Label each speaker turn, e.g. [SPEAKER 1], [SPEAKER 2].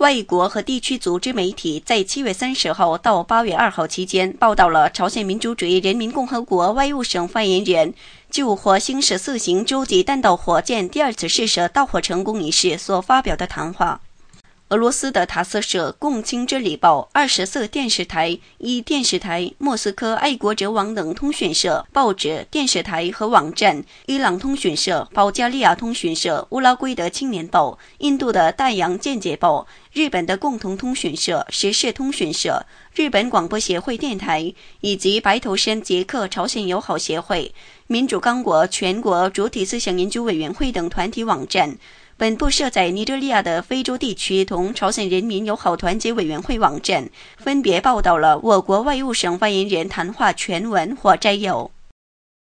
[SPEAKER 1] 外国和地区组织媒体在7月30号到8月2号期间报道了朝鲜民主主义人民共和国外务省发言人就火星14型洲际弹道火箭第二次试射到货成功一事所发表的谈话。俄罗斯的塔斯社、共青真理报、24电视台、电视台、莫斯科爱国者网等通讯社、报纸、电视台和网站、伊朗通讯社、保加利亚通讯社、乌拉圭的青年报、印度的太阳间谍报、日本的共同通讯社、时事通讯社、日本广播协会电台以及白头山捷克朝鲜友好协会、民主刚果全国主体思想研究委员会等团体网站，本部设在尼日利亚的非洲地区同朝鲜人民友好团结委员会网站分别报道了我国外务省发言人谈话全文或摘要。